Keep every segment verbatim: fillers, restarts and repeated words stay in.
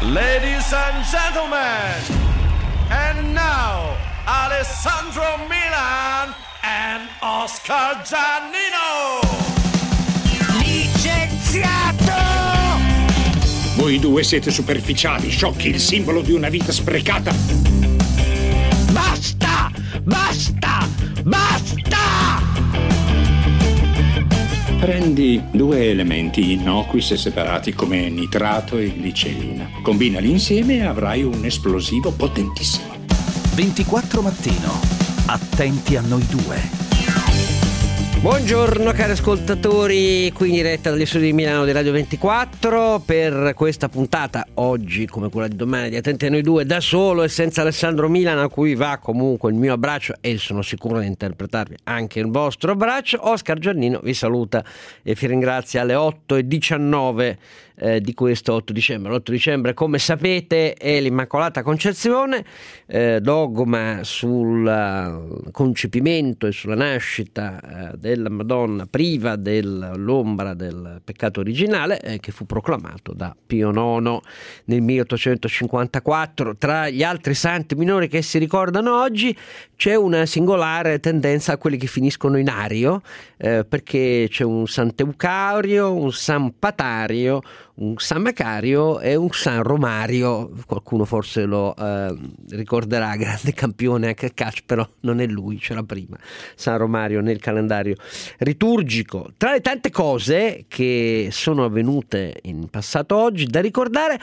Ladies and gentlemen, and now Alessandro Milan and Oscar Giannino. Licenziato! Voi due siete superficiali, sciocchi, il simbolo di una vita sprecata. Basta! Basta! Basta! Prendi due elementi innocui se separati come nitrato e glicerina. Combinali insieme e avrai un esplosivo potentissimo. ventiquattro Mattino. Attenti a noi due. Buongiorno cari ascoltatori, qui in diretta dagli studi di Milano di Radio ventiquattro per questa puntata, oggi come quella di domani, di Attenti a noi due, da solo e senza Alessandro Milan, a cui va comunque il mio abbraccio e sono sicuro di interpretarvi anche il vostro abbraccio. Oscar Giannino vi saluta e vi ringrazia alle otto e diciannove eh, di questo otto dicembre. L'otto dicembre, come sapete, è l'Immacolata Concezione, eh, dogma sul uh, concepimento e sulla nascita uh, della Madonna priva dell'ombra del peccato originale, eh, che fu proclamato da Pio nono nel milleottocentocinquantaquattro. Tra gli altri santi minori che si ricordano oggi c'è una singolare tendenza a quelli che finiscono in ario, eh, perché c'è un Sant'Eucario, un San Patario, un San Macario e un San Romario. Qualcuno forse lo eh, ricorderà, grande campione anche a calcio, però non è lui, c'era prima San Romario nel calendario liturgico. Tra le tante cose che sono avvenute in passato oggi da ricordare,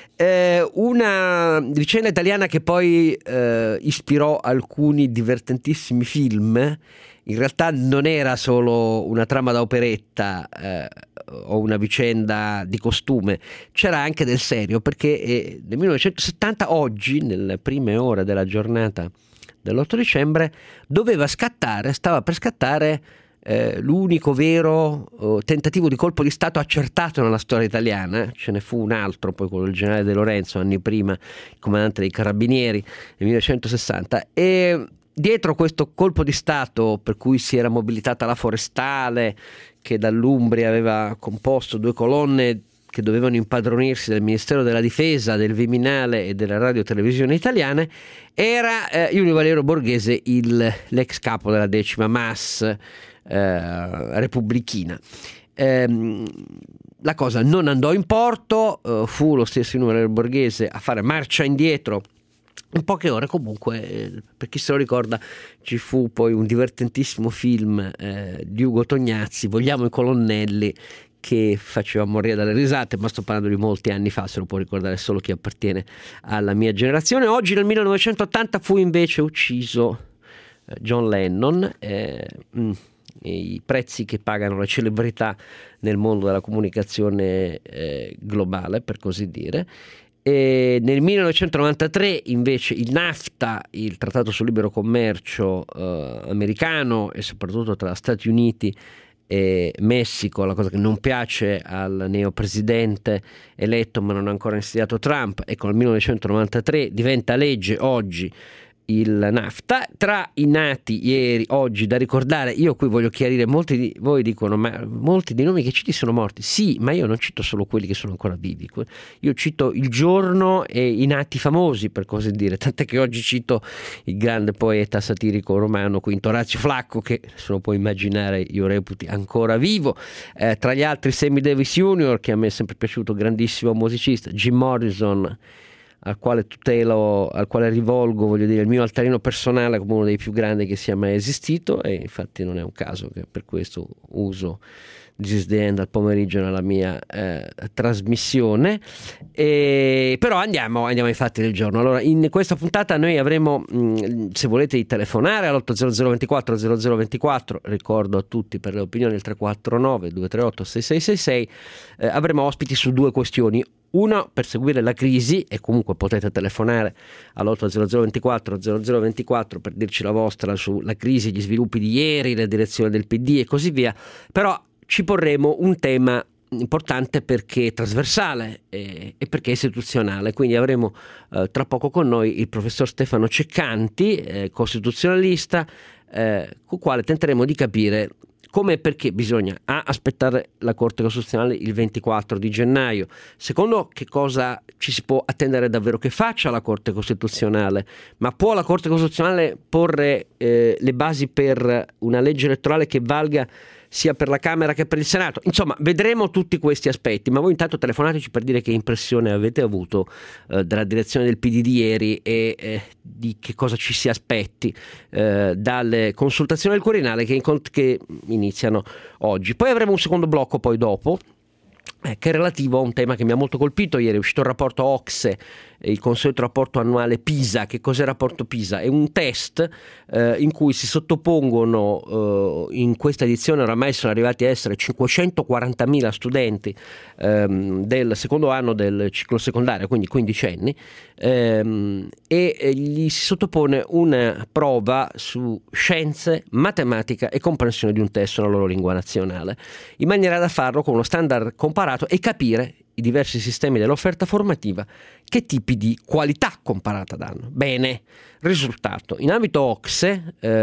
eh, una vicenda italiana che poi eh, ispirò alcuni divertentissimi film. In realtà non era solo una trama da operetta eh, o una vicenda di costume, c'era anche del serio, perché eh, nel millenovecentosettanta, oggi, nelle prime ore della giornata dell'otto dicembre, doveva scattare, stava per scattare eh, l'unico vero oh, tentativo di colpo di Stato accertato nella storia italiana. Ce ne fu un altro, poi quello del generale De Lorenzo, anni prima, il comandante dei Carabinieri, nel millenovecentosessanta. E dietro questo colpo di Stato, per cui si era mobilitata la Forestale, che dall'Umbria aveva composto due colonne che dovevano impadronirsi del Ministero della Difesa, del Viminale e della Radio Televisione Italiane, era eh, Junio Valerio Borghese, il, l'ex capo della decima M A S eh, repubblichina. Ehm, la cosa non andò in porto, eh, fu lo stesso Junio Valerio Borghese a fare marcia indietro. In poche ore, comunque, per chi se lo ricorda, ci fu poi un divertentissimo film eh, di Ugo Tognazzi, Vogliamo i colonnelli, che faceva morire dalle risate, ma sto parlando di molti anni fa, se lo può ricordare solo chi appartiene alla mia generazione. Oggi, nel millenovecentottanta, fu invece ucciso eh, John Lennon. Eh, mm, i prezzi che pagano le celebrità nel mondo della comunicazione eh, globale, per così dire. E nel millenovecentonovantatré invece il NAFTA, il trattato sul libero commercio eh, americano, e soprattutto tra Stati Uniti e Messico, la cosa che non piace al neopresidente eletto ma non ha ancora insediato Trump, ecco, nel millenovecentonovantatré diventa legge oggi il NAFTA. Tra i nati ieri, oggi da ricordare, io qui voglio chiarire, molti di voi dicono ma molti di nomi che citi sono morti. Sì, ma io non cito solo quelli che sono ancora vivi, io cito il giorno e i nati famosi, per così dire, tant'è che oggi cito il grande poeta satirico romano Quinto Orazio Flacco, che se lo può immaginare io reputi ancora vivo. Eh, tra gli altri Sammy Davis junior, che a me è sempre piaciuto, grandissimo musicista, Jim Morrison, al quale tutelo, al quale rivolgo, voglio dire, il mio altarino personale come uno dei più grandi che sia mai esistito, e infatti non è un caso che per questo uso This is the End al pomeriggio nella mia eh, trasmissione. E, però andiamo, andiamo ai fatti del giorno. Allora, in questa puntata noi avremo, mh, se volete telefonare all'otto zero zero ventiquattro zero zero ventiquattro, ricordo a tutti per le opinioni il tre quattro nove due tre otto sei sei sei sei, eh, avremo ospiti su due questioni. Uno, per seguire la crisi, e comunque potete telefonare all'otto zero zero ventiquattro zero zero ventiquattro per dirci la vostra sulla crisi, gli sviluppi di ieri, la direzione del P D e così via. Però ci porremo un tema importante perché è trasversale e, e perché è istituzionale, quindi avremo eh, tra poco con noi il professor Stefano Ceccanti, eh, costituzionalista, eh, con il quale tenteremo di capire come e perché bisogna A, aspettare la Corte Costituzionale il ventiquattro di gennaio, secondo che cosa ci si può attendere davvero che faccia la Corte Costituzionale, ma può la Corte Costituzionale porre eh, le basi per una legge elettorale che valga sia per la Camera che per il Senato? Insomma, vedremo tutti questi aspetti, ma voi intanto telefonateci per dire che impressione avete avuto eh, dalla direzione del P D di ieri e eh, di che cosa ci si aspetti eh, dalle consultazioni del Quirinale che, in, che iniziano oggi. Poi avremo un secondo blocco poi dopo, eh, che è relativo a un tema che mi ha molto colpito ieri. È uscito il rapporto O C S E, il consueto rapporto annuale PISA. Che cos'è il rapporto PISA? È un test eh, in cui si sottopongono, eh, in questa edizione oramai sono arrivati a essere cinquecentoquarantamila studenti ehm, del secondo anno del ciclo secondario, quindi quindicenni, ehm, e, e gli si sottopone una prova su scienze, matematica e comprensione di un testo nella loro lingua nazionale, in maniera da farlo con uno standard comparato e capire i diversi sistemi dell'offerta formativa che tipi di qualità comparata danno. Bene, risultato: in ambito O C S E,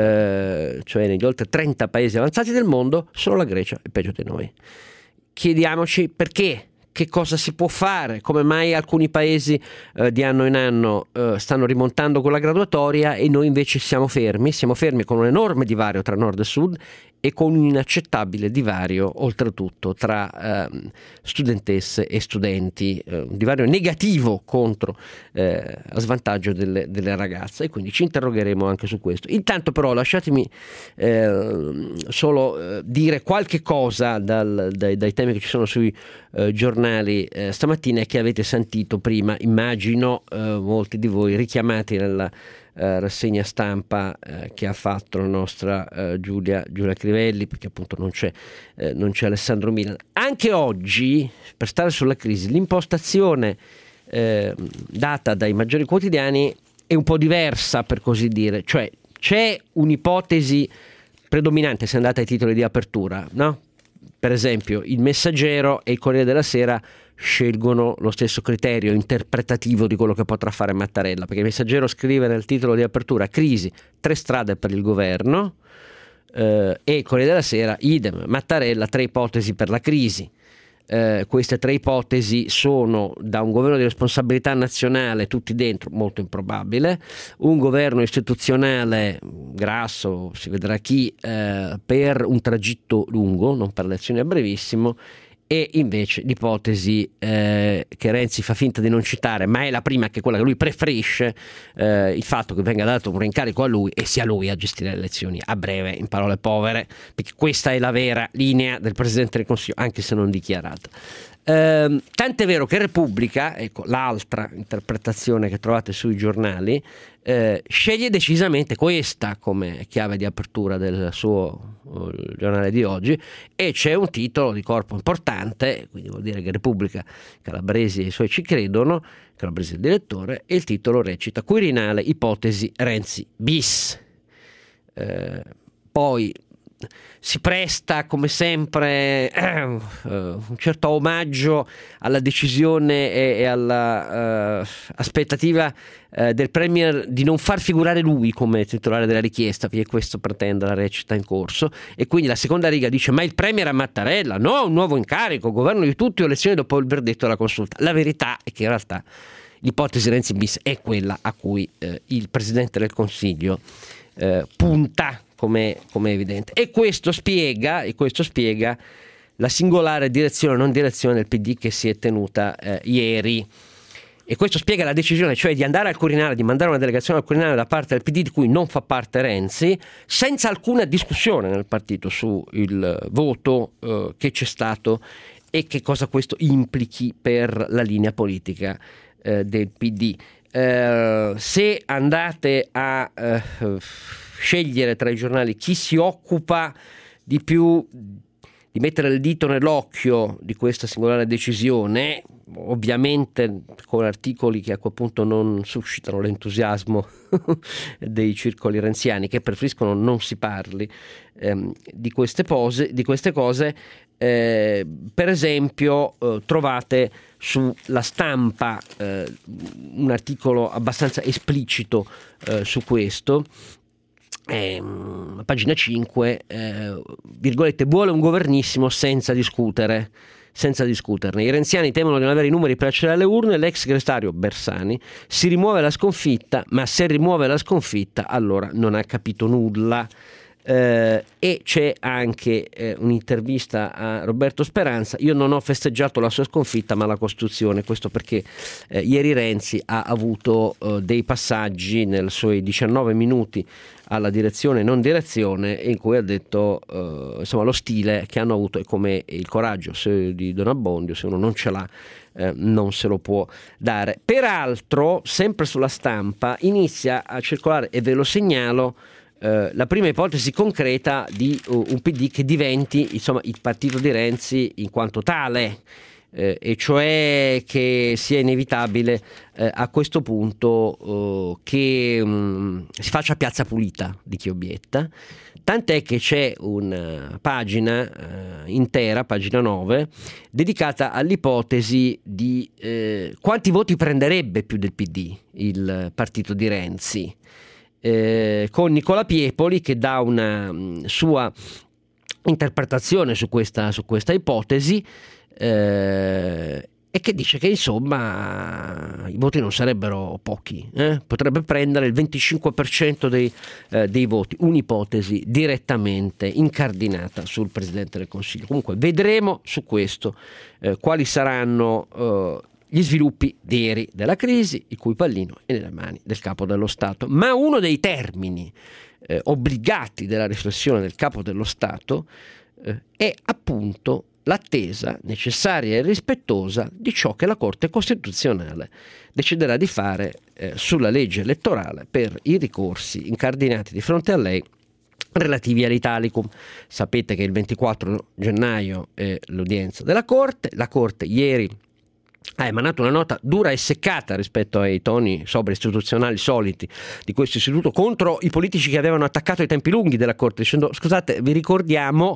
eh, cioè negli oltre trenta paesi avanzati del mondo, solo la Grecia è peggio di noi. Chiediamoci perché, che cosa si può fare, come mai alcuni paesi eh, di anno in anno eh, stanno rimontando con la graduatoria e noi invece siamo fermi, siamo fermi con un enorme divario tra nord e sud e con un inaccettabile divario oltretutto tra eh, studentesse e studenti, eh, un divario negativo contro eh, a svantaggio delle, delle ragazze, e quindi ci interrogheremo anche su questo. Intanto però lasciatemi eh, solo eh, dire qualche cosa dal, dai, dai temi che ci sono sui eh, giornali eh, stamattina e che avete sentito prima, immagino eh, molti di voi richiamati nella Uh, rassegna stampa uh, che ha fatto la nostra uh, Giulia, Giulia Crivelli, perché appunto non c'è, uh, non c'è Alessandro Milan. Anche oggi, per stare sulla crisi, l'impostazione uh, data dai maggiori quotidiani è un po' diversa, per così dire, cioè c'è un'ipotesi predominante se andate ai titoli di apertura, no? Per esempio il Messaggero e il Corriere della Sera scelgono lo stesso criterio interpretativo di quello che potrà fare Mattarella, perché il Messaggero scrive nel titolo di apertura crisi, tre strade per il governo, eh, e il Corriere della Sera idem, Mattarella, tre ipotesi per la crisi. Eh, queste tre ipotesi sono: da un governo di responsabilità nazionale tutti dentro, molto improbabile; un governo istituzionale grasso, si vedrà chi, eh, per un tragitto lungo, non per elezioni a brevissimo; e invece l'ipotesi eh, che Renzi fa finta di non citare, ma è la prima, che è quella che lui preferisce, eh, il fatto che venga dato un rincarico a lui e sia lui a gestire le elezioni a breve, in parole povere, perché questa è la vera linea del Presidente del Consiglio, anche se non dichiarata. Eh, tant'è vero che Repubblica, ecco l'altra interpretazione che trovate sui giornali, eh, sceglie decisamente questa come chiave di apertura del suo uh, giornale di oggi, e c'è un titolo di corpo importante, quindi vuol dire che Repubblica, Calabresi e i suoi ci credono, Calabresi è il direttore, e il titolo recita: Quirinale, ipotesi Renzi bis. Eh, poi si presta come sempre eh, uh, un certo omaggio alla decisione e, e alla uh, aspettativa uh, del Premier di non far figurare lui come titolare della richiesta, perché questo pretende la recita in corso, e quindi la seconda riga dice: ma il Premier a Mattarella, no, un nuovo incarico, governo di tutti o elezioni dopo il verdetto della consulta. La verità è che in realtà l'ipotesi Renzi bis è quella a cui eh, il Presidente del Consiglio eh, punta, come è evidente, e questo spiega e questo spiega la singolare direzione o non direzione del P D che si è tenuta eh, ieri, e questo spiega la decisione, cioè di andare al Quirinale, di mandare una delegazione al Quirinale da parte del P D di cui non fa parte Renzi, senza alcuna discussione nel partito sul voto eh, che c'è stato e che cosa questo implichi per la linea politica eh, del P D. Eh, se andate a eh, scegliere tra i giornali chi si occupa di più di mettere il dito nell'occhio di questa singolare decisione, ovviamente con articoli che a quel punto non suscitano l'entusiasmo dei circoli renziani, che preferiscono non si parli ehm, di queste pose, di queste cose, eh, per esempio eh, trovate sulla Stampa eh, un articolo abbastanza esplicito eh, su questo, eh, pagina cinque, eh, virgolette, vuole un governissimo senza discutere. Senza discuterne. I renziani temono di non avere i numeri per accedere alle urne. L'ex segretario Bersani si rimuove la sconfitta, ma se rimuove la sconfitta allora non ha capito nulla. Eh, e c'è anche eh, un'intervista a Roberto Speranza. Io non ho festeggiato la sua sconfitta ma la Costituzione, questo perché eh, ieri Renzi ha avuto eh, dei passaggi nei suoi diciannove minuti alla direzione non direzione in cui ha detto eh, insomma lo stile che hanno avuto è come il coraggio se, di Don Abbondio, se uno non ce l'ha eh, non se lo può dare. Peraltro sempre sulla Stampa inizia a circolare, e ve lo segnalo, Uh, la prima ipotesi concreta di uh, un P D che diventi insomma il partito di Renzi in quanto tale, uh, e cioè che sia inevitabile uh, a questo punto uh, che um, si faccia piazza pulita di chi obietta, tant'è che c'è una pagina uh, intera, pagina nove, dedicata all'ipotesi di uh, quanti voti prenderebbe più del P D il partito di Renzi. Eh, con Nicola Piepoli che dà una mh, sua interpretazione su questa, su questa ipotesi eh, e che dice che insomma i voti non sarebbero pochi, eh? Potrebbe prendere il venticinque per cento dei, eh, dei voti, un'ipotesi direttamente incardinata sul Presidente del Consiglio. Comunque vedremo su questo eh, quali saranno eh, gli sviluppi veri della crisi, il cui pallino è nelle mani del Capo dello Stato. Ma uno dei termini eh, obbligati della riflessione del Capo dello Stato eh, è appunto l'attesa necessaria e rispettosa di ciò che la Corte Costituzionale deciderà di fare eh, sulla legge elettorale per i ricorsi incardinati di fronte a lei relativi all'Italicum. Sapete che il ventiquattro gennaio è l'udienza della Corte. La Corte ieri ha emanato una nota dura e seccata rispetto ai toni sovra-istituzionali soliti di questo istituto contro i politici che avevano attaccato i tempi lunghi della Corte, dicendo scusate, vi ricordiamo,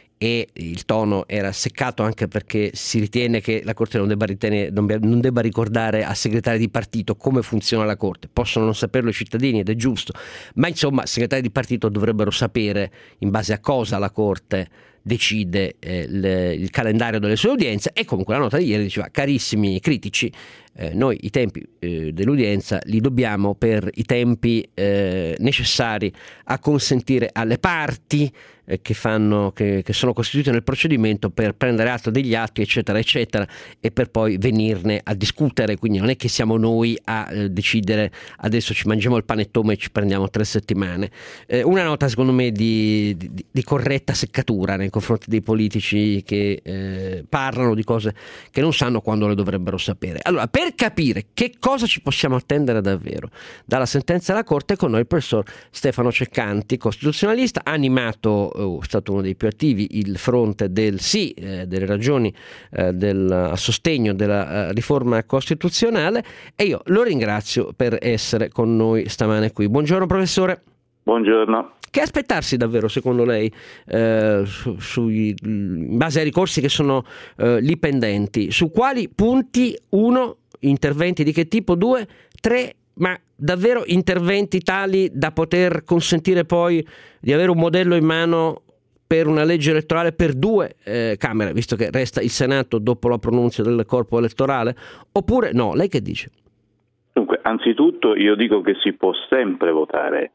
e il tono era seccato anche perché si ritiene che la Corte non debba, ritenere, non debba ricordare a segretari di partito come funziona la Corte. Possono non saperlo i cittadini ed è giusto, ma insomma segretari di partito dovrebbero sapere in base a cosa la Corte decide eh, il, il calendario delle sue udienze. E comunque la nota di ieri diceva: carissimi critici, eh, noi i tempi eh, dell'udienza li dobbiamo per i tempi eh, necessari a consentire alle parti eh, che fanno che, che sono costituite nel procedimento per prendere atto degli atti eccetera eccetera e per poi venirne a discutere. Quindi non è che siamo noi a eh, decidere adesso ci mangiamo il panettone e ci prendiamo tre settimane. Eh, una nota secondo me di, di, di corretta seccatura nei confronti dei politici che eh, parlano di cose che non sanno quando le dovrebbero sapere. Allora, per capire che cosa ci possiamo attendere davvero dalla sentenza della Corte, con noi il professor Stefano Ceccanti, costituzionalista, ha animato, è eh, stato uno dei più attivi, il fronte del sì, eh, delle ragioni eh, del, a sostegno della eh, riforma costituzionale, e io lo ringrazio per essere con noi stamane qui. Buongiorno professore. Buongiorno. Che aspettarsi davvero secondo lei eh, su, sui, in base ai ricorsi che sono eh, lì pendenti? Su quali punti? Uno, interventi di che tipo? Due, tre, ma davvero interventi tali da poter consentire poi di avere un modello in mano per una legge elettorale per due eh, Camere, visto che resta il Senato dopo la pronuncia del corpo elettorale? Oppure no? Lei che dice? Dunque, anzitutto io dico che si può sempre votare.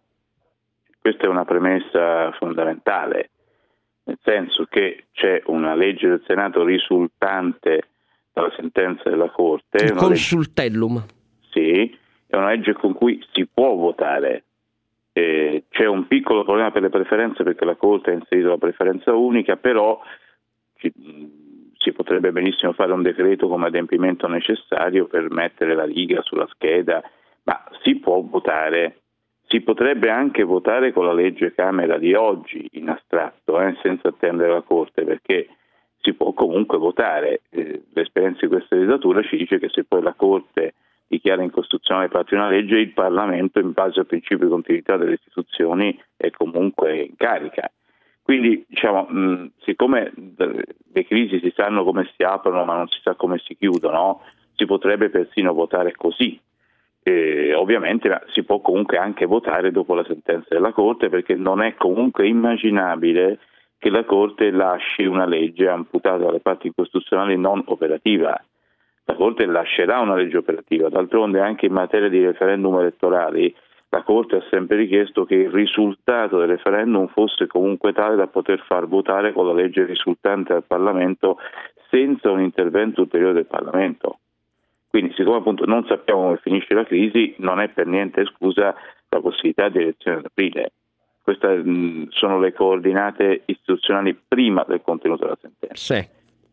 Questa è una premessa fondamentale, nel senso che c'è una legge del Senato risultante dalla sentenza della Corte. Il consultellum. Legge, sì, è una legge con cui si può votare. Eh, c'è un piccolo problema per le preferenze perché la Corte ha inserito la preferenza unica, però ci, si potrebbe benissimo fare un decreto come adempimento necessario per mettere la riga sulla scheda, ma si può votare. Si potrebbe anche votare con la legge Camera di oggi in astratto, eh, senza attendere la Corte, perché si può comunque votare. Eh, l'esperienza di questa legislatura ci dice che se poi la Corte dichiara incostituzionale parte di una legge, il Parlamento, in base al principio di continuità delle istituzioni, è comunque in carica. Quindi, diciamo, mh, siccome le crisi si sanno come si aprono ma non si sa come si chiudono, si potrebbe persino votare così. Eh, ovviamente si può comunque anche votare dopo la sentenza della Corte, perché non è comunque immaginabile che la Corte lasci una legge amputata dalle parti incostituzionali non operativa. La Corte lascerà una legge operativa. D'altronde anche in materia di referendum elettorali la Corte ha sempre richiesto che il risultato del referendum fosse comunque tale da poter far votare con la legge risultante al Parlamento senza un intervento ulteriore del Parlamento. Quindi, siccome appunto non sappiamo come finisce la crisi, non è per niente esclusa la possibilità di elezioni ad aprile. Queste mh, sono le coordinate istituzionali prima del contenuto della sentenza. Sì.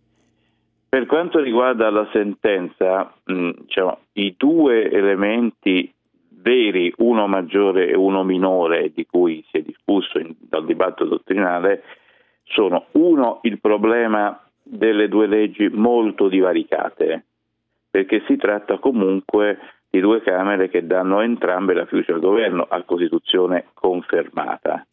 Per quanto riguarda la sentenza, mh, diciamo, i due elementi veri, uno maggiore e uno minore, di cui si è discusso in, dal dibattito dottrinale, sono uno il problema delle due leggi molto divaricate, perché si tratta comunque di due Camere che danno entrambe la fiducia al governo a Costituzione confermata.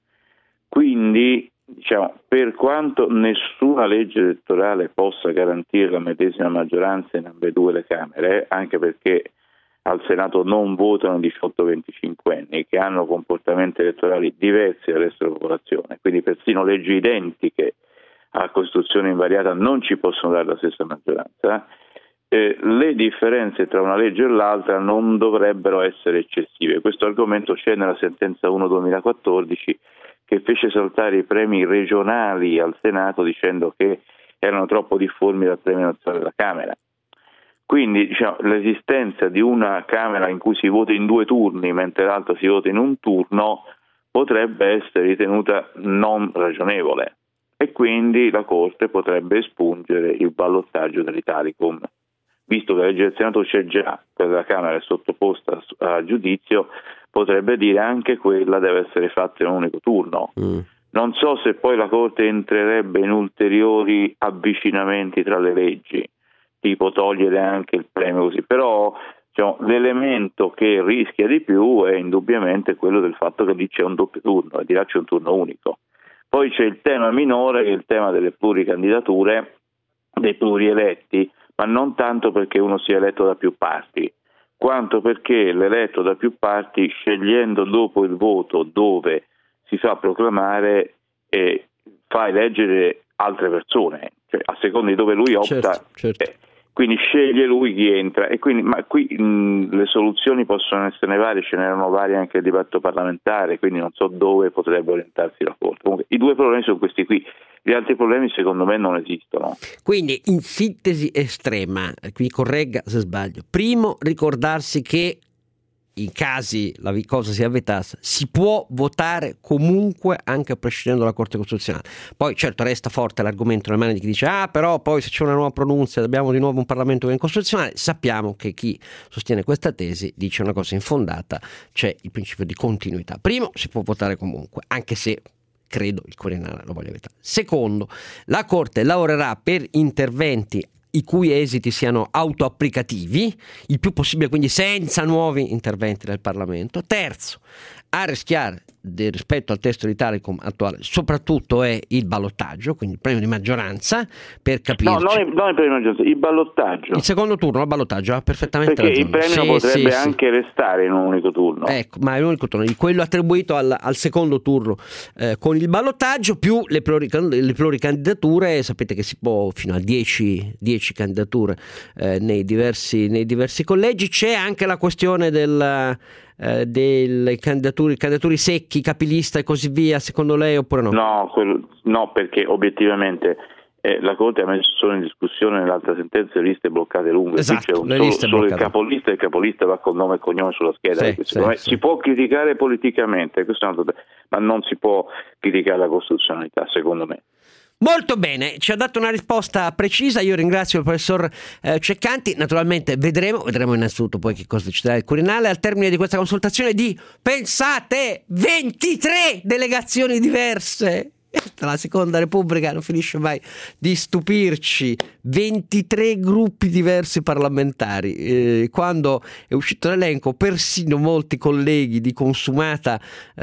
Quindi, diciamo, per quanto nessuna legge elettorale possa garantire la medesima maggioranza in ambedue le Camere, anche perché al Senato non votano diciotto venticinque anni che hanno comportamenti elettorali diversi dal resto della popolazione, quindi persino leggi identiche a Costituzione invariata non ci possono dare la stessa maggioranza. Eh, le differenze tra una legge e l'altra non dovrebbero essere eccessive. Questo argomento c'è nella sentenza uno duemilaquattordici che fece saltare i premi regionali al Senato dicendo che erano troppo difformi dal premio nazionale della Camera. Quindi, diciamo, l'esistenza di una Camera in cui si vota in due turni mentre l'altra si vota in un turno potrebbe essere ritenuta non ragionevole e quindi la Corte potrebbe espungere il ballottaggio dell'Italicum. Visto che la legge del Senato c'è già, quella della Camera è sottoposta a giudizio, potrebbe dire anche quella deve essere fatta in un unico turno. Mm. Non so se poi la Corte entrerebbe in ulteriori avvicinamenti tra le leggi, tipo togliere anche il premio così, però diciamo, l'elemento che rischia di più è indubbiamente quello del fatto che lì c'è un doppio turno e di là c'è un turno unico. Poi c'è il tema minore che è il tema delle pluricandidature, dei plurieletti, ma non tanto perché uno sia eletto da più parti, quanto perché l'eletto da più parti, scegliendo dopo il voto dove si fa proclamare, eh, fa eleggere altre persone, cioè a seconda di dove lui opta, certo, certo. Eh, quindi sceglie lui chi entra. E quindi, ma qui mh, le soluzioni possono essere varie, ce n'erano varie anche nel dibattito parlamentare, quindi non so dove potrebbe orientarsi la Corte. Comunque, i due problemi sono questi qui. Gli altri problemi secondo me non esistono. Quindi in sintesi estrema, qui corregga se sbaglio, primo ricordarsi che in casi la cosa sia vietata si può votare comunque anche prescindendo dalla Corte Costituzionale. Poi certo resta forte l'argomento nelle mani di chi dice ah però poi se c'è una nuova pronuncia abbiamo di nuovo un Parlamento incostituzionale. Sappiamo che chi sostiene questa tesi dice una cosa infondata, c'è il principio di continuità. Primo, si può votare comunque anche se credo il Quirinale lo voglia vietare. Secondo, la Corte lavorerà per interventi i cui esiti siano autoapplicativi, il più possibile quindi senza nuovi interventi del Parlamento. Terzo, a rischiare del rispetto al testo di Italicum attuale soprattutto è il ballottaggio, quindi il premio di maggioranza, per capirci. No, non il, non il premio di maggioranza, il ballottaggio. Il secondo turno, il ballottaggio, ha perfettamente perché ragione. Perché il premio sì, potrebbe sì, anche sì. restare in un unico turno. Ecco, ma è l'unico turno, quello attribuito al, al secondo turno eh, con il ballottaggio più le, plurican- le pluricandidature. Sapete che si può fino a dieci candidature eh, nei diversi nei diversi collegi. C'è anche la questione del eh, delle candidature, candidature secchi, capilista e così via, secondo lei oppure no? No, quello, no, perché obiettivamente eh, la Corte ha messo solo in discussione nell'altra sentenza le liste bloccate lunghe. Esatto, c'è un, le solo, liste solo il bloccate. capolista e il capolista va con nome e cognome sulla scheda. Sì, sì, me, sì. Si può criticare politicamente, questo è un altro, ma non si può criticare la costituzionalità, secondo me. Molto bene, ci ha dato una risposta precisa, io ringrazio il professor eh, Ceccanti, naturalmente vedremo, vedremo innanzitutto poi che cosa deciderà il Quirinale al termine di questa consultazione di, pensate, ventitré delegazioni diverse. La Seconda Repubblica non finisce mai di stupirci, ventitré gruppi diversi parlamentari. Eh, quando è uscito l'elenco, persino molti colleghi di consumata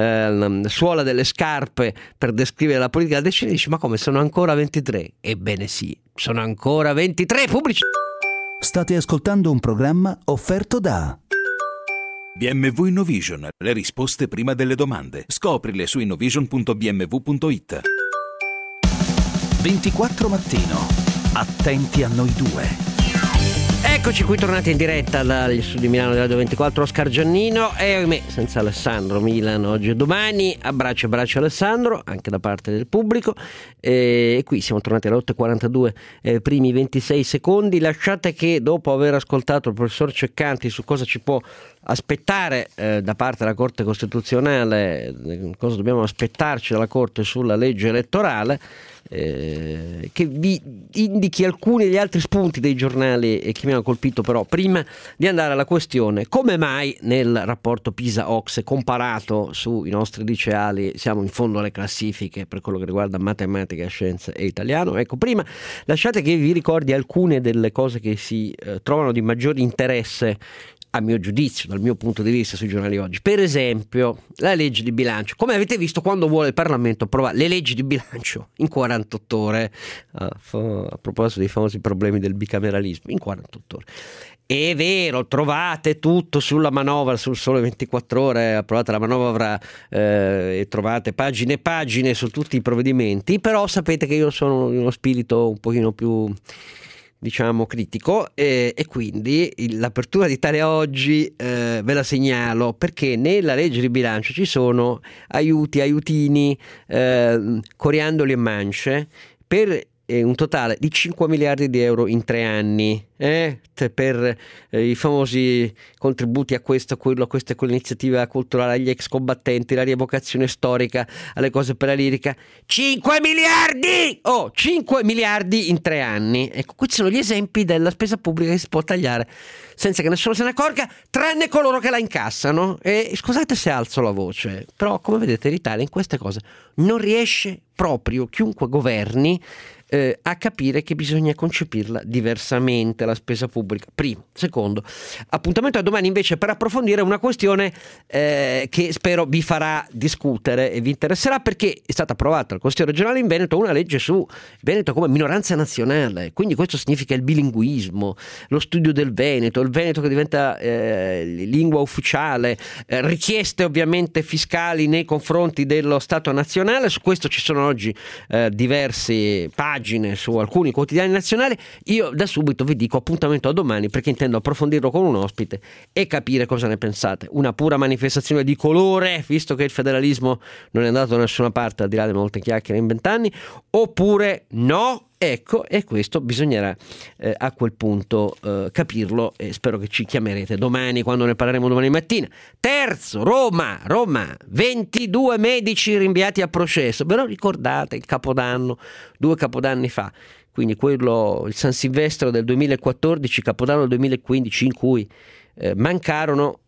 eh, suola delle scarpe per descrivere la politica del Cile, dice ma come sono ancora ventitré? Ebbene sì, sono ancora ventitré pubblici. State ascoltando un programma offerto da B M W Innovision, le risposte prima delle domande. Scoprile su innovision punto b m w punto i t. ventiquattro Mattino. Attenti a noi due. Eccoci qui tornati in diretta dagli studi di Milano della Radio ventiquattro, Oscar Giannino e ahimè senza Alessandro Milan oggi e domani. Abbraccio abbraccio Alessandro anche da parte del pubblico, e qui siamo tornati alle otto e quarantadue, eh, primi ventisei secondi. Lasciate che dopo aver ascoltato il professor Ceccanti su cosa ci può aspettare eh, da parte della Corte Costituzionale, eh, cosa dobbiamo aspettarci dalla Corte sulla legge elettorale, eh, che vi indichi alcuni degli altri spunti dei giornali e che mi hanno colpito, però prima di andare alla questione: come mai nel rapporto PISA-OCSE comparato sui nostri liceali siamo in fondo alle classifiche per quello che riguarda matematica, scienze e italiano? Ecco, prima lasciate che vi ricordi alcune delle cose che si eh, trovano di maggiore interesse a mio giudizio, dal mio punto di vista, sui giornali oggi. Per esempio la legge di bilancio. Come avete visto, quando vuole il Parlamento approvare le leggi di bilancio in quarantotto ore, a, a proposito dei famosi problemi del bicameralismo, in quarantotto ore. È vero, trovate tutto sulla manovra, sul Sole ventiquattro Ore, approvata la manovra, eh, e trovate pagine e pagine su tutti i provvedimenti, però sapete che io sono di uno spirito un pochino più, diciamo, critico, e, e quindi l'apertura di Italia Oggi eh, ve la segnalo, perché nella legge di bilancio ci sono aiuti, aiutini, eh, coriandoli e mance per eh, un totale di cinque miliardi di euro in tre anni, eh, per eh, i famosi contributi a questo, a quello, a questa e quell'iniziativa culturale, agli ex combattenti, la rievocazione storica, alle cose per la lirica. cinque miliardi! Oh, cinque miliardi in tre anni. Ecco, questi sono gli esempi della spesa pubblica che si può tagliare senza che nessuno se ne accorga, tranne coloro che la incassano. E scusate se alzo la voce, però come vedete l'Italia in queste cose non riesce proprio, chiunque governi, eh, a capire che bisogna concepirla diversamente la spesa pubblica. Primo. Secondo, appuntamento a domani invece per approfondire una questione eh, che spero vi farà discutere e vi interesserà, perché è stata approvata al Consiglio regionale in Veneto una legge su Veneto come minoranza nazionale, quindi questo significa il bilinguismo, lo studio del Veneto, il Veneto che diventa eh, lingua ufficiale, eh, richieste ovviamente fiscali nei confronti dello Stato nazionale. Su questo ci sono oggi eh, diverse pagine su alcuni quotidiani nazionali. Io da subito vi dico appuntamento a domani, perché intendo approfondirlo con un ospite e capire cosa ne pensate. Una pura manifestazione di colore, visto che il federalismo non è andato da nessuna parte al di là delle molte chiacchiere in vent'anni, oppure no? Ecco, e questo bisognerà eh, a quel punto eh, capirlo, e spero che ci chiamerete domani quando ne parleremo domani mattina. Terzo, Roma, Roma, ventidue medici rinviati a processo. Ve lo ricordate il Capodanno, due Capodanni fa? Quindi quello, il San Silvestro del duemilaquattordici, Capodanno del duemilaquindici, in cui eh, mancarono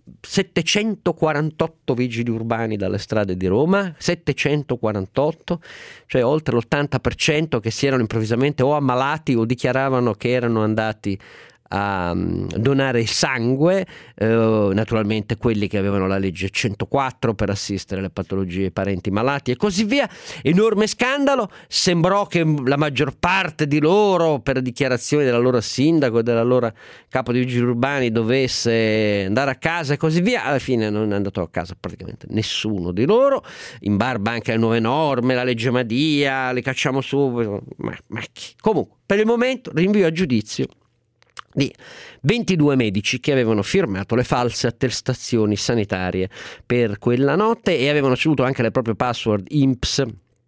settecentoquarantotto vigili urbani dalle strade di Roma, settecentoquarantotto, cioè oltre l'ottanta per cento che si erano improvvisamente o ammalati o dichiaravano che erano andati a donare sangue, eh, naturalmente quelli che avevano la legge centoquattro per assistere le patologie ai parenti malati e così via. Enorme scandalo. Sembrò che la maggior parte di loro, per dichiarazioni della loro sindaco e della loro capo di vigili urbani, dovesse andare a casa e così via. Alla fine non è andato a casa praticamente nessuno di loro, in barba anche alle nuove norme, la legge Madia, le cacciamo subito, ma, ma comunque per il momento rinvio a giudizio di ventidue medici che avevano firmato le false attestazioni sanitarie per quella notte e avevano ceduto anche le proprie password I N P S.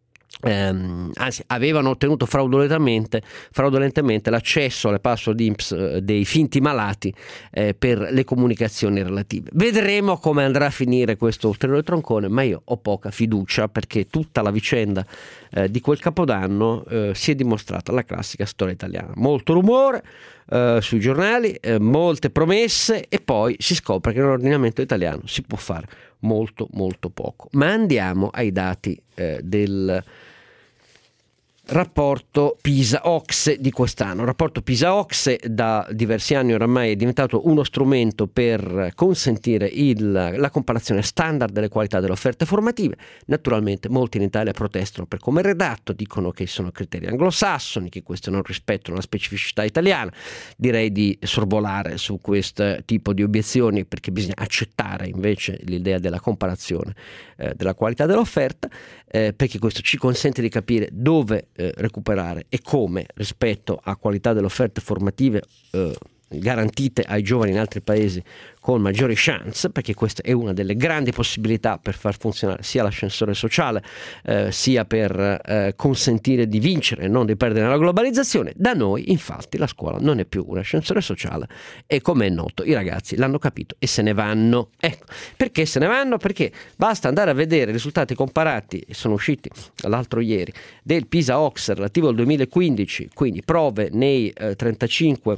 Ehm, anzi, avevano ottenuto fraudolentemente, fraudolentemente l'accesso alle password I N P S eh, dei finti malati eh, per le comunicazioni relative. Vedremo come andrà a finire questo ulteriore troncone, ma io ho poca fiducia, perché tutta la vicenda eh, di quel Capodanno eh, si è dimostrata la classica storia italiana: molto rumore eh, sui giornali, eh, molte promesse, e poi si scopre che nell'ordinamento italiano si può fare molto molto poco. Ma andiamo ai dati eh, del rapporto PISA-OCSE di quest'anno. Il rapporto PISA-OCSE da diversi anni oramai è diventato uno strumento per consentire il, la comparazione standard delle qualità delle offerte formative. Naturalmente molti in Italia protestano per come è redatto, dicono che sono criteri anglosassoni, che questi non rispettano la specificità italiana. Direi di sorvolare su questo tipo di obiezioni, perché bisogna accettare invece l'idea della comparazione eh, della qualità dell'offerta, eh, perché questo ci consente di capire dove Eh, recuperare e come rispetto a qualità delle offerte formative eh, garantite ai giovani in altri paesi con maggiori chance, perché questa è una delle grandi possibilità per far funzionare sia l'ascensore sociale eh, sia per eh, consentire di vincere e non di perdere la globalizzazione. Da noi infatti la scuola non è più un ascensore sociale e, come è noto, i ragazzi l'hanno capito e se ne vanno. Ecco, perché se ne vanno? Perché basta andare a vedere i risultati comparati, sono usciti l'altro ieri, del PISA-OCSE relativo al duemilaquindici, quindi prove nei eh, trentacinque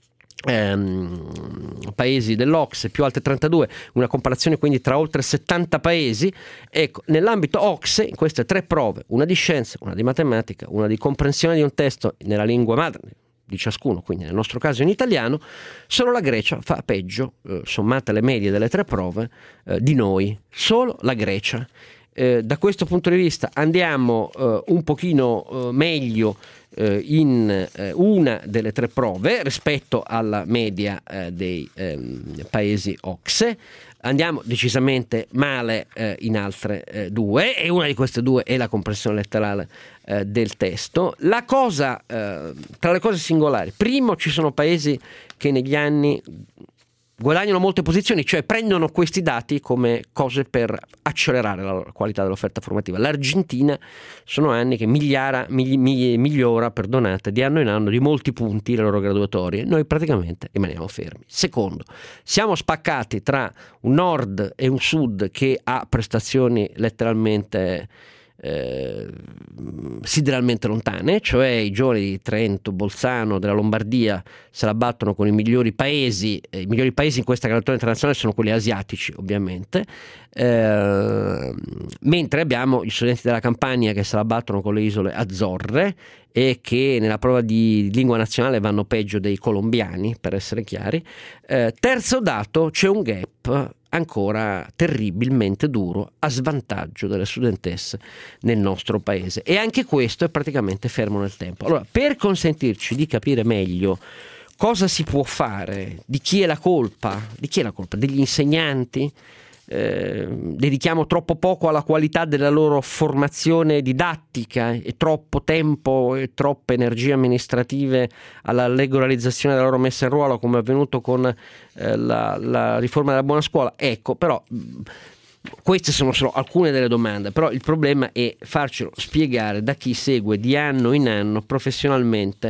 Ehm, paesi dell'OCSE più altre trentadue, una comparazione quindi tra oltre settanta paesi. Ecco, nell'ambito OCSE, in queste tre prove, una di scienze, una di matematica, una di comprensione di un testo nella lingua madre di ciascuno, quindi nel nostro caso in italiano, solo la Grecia fa peggio, eh, sommate le medie delle tre prove, eh, di noi, solo la Grecia. Eh, da questo punto di vista andiamo eh, un pochino eh, meglio eh, in eh, una delle tre prove rispetto alla media eh, dei ehm, paesi OCSE, andiamo decisamente male eh, in altre eh, due, e una di queste due è la comprensione letterale eh, del testo. La cosa, eh, tra le cose singolari, primo, ci sono paesi che negli anni guadagnano molte posizioni, cioè prendono questi dati come cose per accelerare la qualità dell'offerta formativa. L'Argentina sono anni che migliora, migli, migliora perdonate, di anno in anno di molti punti le loro graduatorie. Noi praticamente rimaniamo fermi. Secondo, siamo spaccati tra un nord e un sud che ha prestazioni letteralmente Eh, sideralmente lontane, cioè i giovani di Trento, Bolzano, della Lombardia se la battono con i migliori paesi. eh, i migliori paesi in questa graduatoria internazionale sono quelli asiatici, ovviamente, eh, mentre abbiamo gli studenti della Campania che se la battono con le isole Azzorre e che nella prova di lingua nazionale vanno peggio dei colombiani, per essere chiari. Eh, terzo dato, c'è un gap ancora terribilmente duro a svantaggio delle studentesse nel nostro paese, e anche questo è praticamente fermo nel tempo. Allora, per consentirci di capire meglio cosa si può fare, di chi è la colpa, di chi è la colpa? Degli insegnanti? Eh, dedichiamo troppo poco alla qualità della loro formazione didattica e troppo tempo e troppe energie amministrative alla regolarizzazione della loro messa in ruolo, come è avvenuto con eh, la, la riforma della buona scuola. Ecco, però queste sono solo alcune delle domande, però il problema è farcelo spiegare da chi segue di anno in anno professionalmente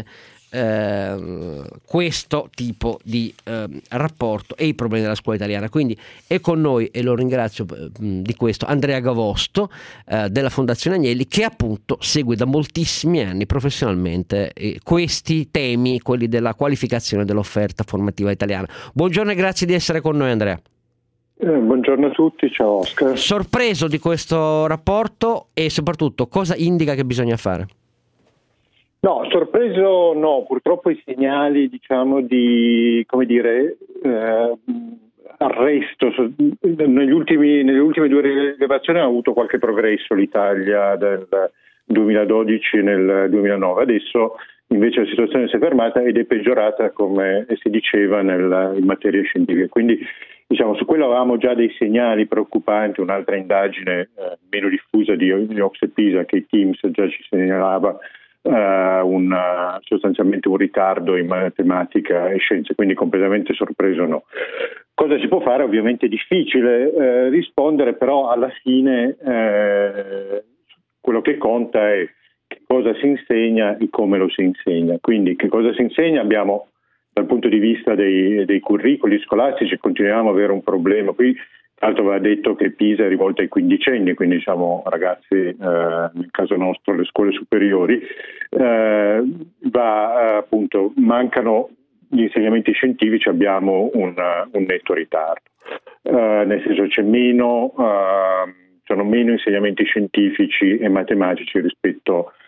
Eh, questo tipo di eh, rapporto e i problemi della scuola italiana. Quindi è con noi, e lo ringrazio eh, di questo, Andrea Gavosto eh, della Fondazione Agnelli, che appunto segue da moltissimi anni professionalmente eh, questi temi, quelli della qualificazione dell'offerta formativa italiana. Buongiorno e grazie di essere con noi, Andrea. Eh, buongiorno a tutti, ciao Oscar. Sorpreso di questo rapporto e soprattutto cosa indica che bisogna fare? No, sorpreso no, purtroppo i segnali, diciamo, di, come dire, eh, arresto, negli ultimi, nelle ultime due rilevazioni ha avuto qualche progresso l'Italia del duemiladodici nel duemilanove, adesso invece la situazione si è fermata ed è peggiorata, come si diceva, nel, in materia scientifica. Quindi, diciamo, su quello avevamo già dei segnali preoccupanti. Un'altra indagine eh, meno diffusa di, di OCSE PISA, che i Teams già ci segnalava Uh, un, uh, sostanzialmente un ritardo in matematica e scienze, quindi completamente sorpreso no. Cosa si può fare? Ovviamente è difficile eh, rispondere, però alla fine eh, quello che conta è che cosa si insegna e come lo si insegna. Quindi che cosa si insegna abbiamo dal punto di vista dei, dei curricoli scolastici, continuiamo ad avere un problema. Qui tra l'altro va detto che Pisa è rivolta ai quindicenni, quindi diciamo ragazzi, eh, nel caso nostro le scuole superiori, eh, va eh, appunto mancano gli insegnamenti scientifici, abbiamo un, un netto ritardo, eh, nel senso c'è meno, eh, sono meno insegnamenti scientifici e matematici rispetto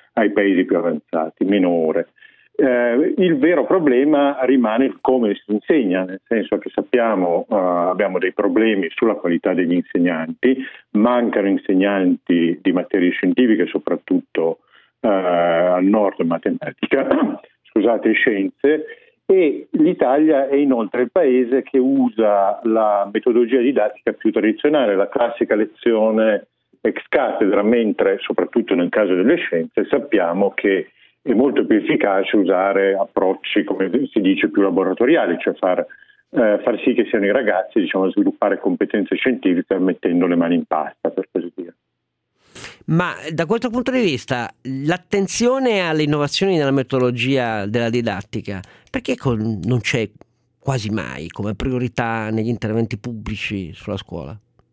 ai paesi più avanzati, meno ore. Eh, il vero problema rimane il come si insegna, nel senso che sappiamo uh, abbiamo dei problemi sulla qualità degli insegnanti, mancano insegnanti di materie scientifiche, soprattutto uh, al nord matematica, scusate, scienze, e l'Italia è inoltre il paese che usa la metodologia didattica più tradizionale, la classica lezione ex cattedra, mentre soprattutto nel caso delle scienze sappiamo che è molto più efficace usare approcci, come si dice, più laboratoriali, cioè far, eh, far sì che siano i ragazzi, diciamo, a sviluppare competenze scientifiche mettendo le mani in pasta, per così dire. Ma da questo punto di vista, l'attenzione alle innovazioni nella metodologia della didattica, perché con, non c'è quasi mai come priorità negli interventi pubblici sulla scuola?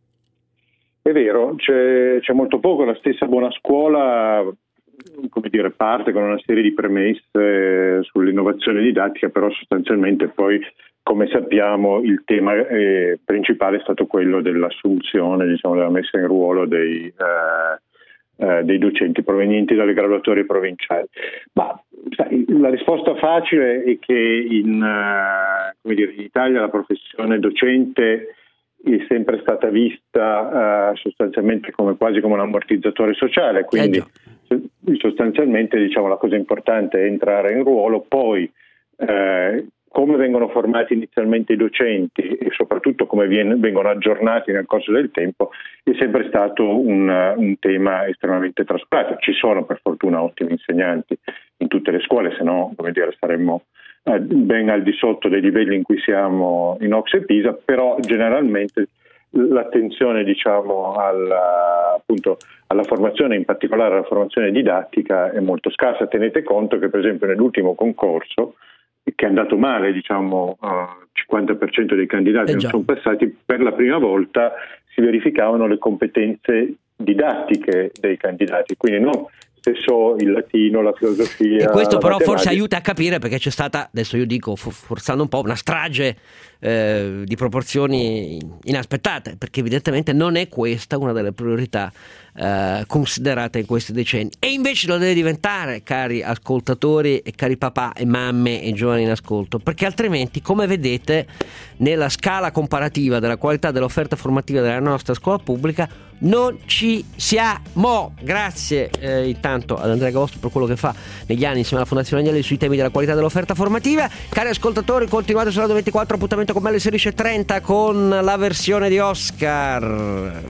È vero, c'è, c'è molto poco. La stessa buona scuola, come dire, parte con una serie di premesse sull'innovazione didattica, però sostanzialmente poi, come sappiamo, il tema eh, principale è stato quello dell'assunzione, diciamo, della messa in ruolo dei, eh, eh, dei docenti provenienti dalle graduatorie provinciali. Ma sai, la risposta facile è che in, eh, come dire, in Italia la professione docente è sempre stata vista uh, sostanzialmente come quasi come un ammortizzatore sociale, quindi eh sostanzialmente, diciamo, la cosa importante è entrare in ruolo, poi eh, come vengono formati inizialmente i docenti e soprattutto come viene, vengono aggiornati nel corso del tempo è sempre stato un, un tema estremamente trascurato. Ci sono per fortuna ottimi insegnanti in tutte le scuole, se no, come dire, saremmo ben al di sotto dei livelli in cui siamo in O C S e PISA, però generalmente l'attenzione, diciamo, alla, appunto, alla formazione, in particolare alla formazione didattica, è molto scarsa. Tenete conto che per esempio nell'ultimo concorso, che è andato male, diciamo, il cinquanta per cento dei candidati non sono passati, per la prima volta si verificavano le competenze didattiche dei candidati, quindi non stesso il latino, la filosofia. E questo però matematica. Forse aiuta a capire perché c'è stata, adesso io dico forzando un po', una strage eh, di proporzioni inaspettate, perché evidentemente non è questa una delle priorità eh, considerate in questi decenni, e invece lo deve diventare, cari ascoltatori e cari papà e mamme e giovani in ascolto, perché altrimenti, come vedete, nella scala comparativa della qualità dell'offerta formativa della nostra scuola pubblica non ci siamo. Grazie eh, intanto ad Andrea Gavosto per quello che fa negli anni insieme alla Fondazione Agnelli sui temi della qualità dell'offerta formativa. Cari ascoltatori, continuate su Radio ventiquattro, appuntamento con me alle sedici e trenta con la versione di Oscar.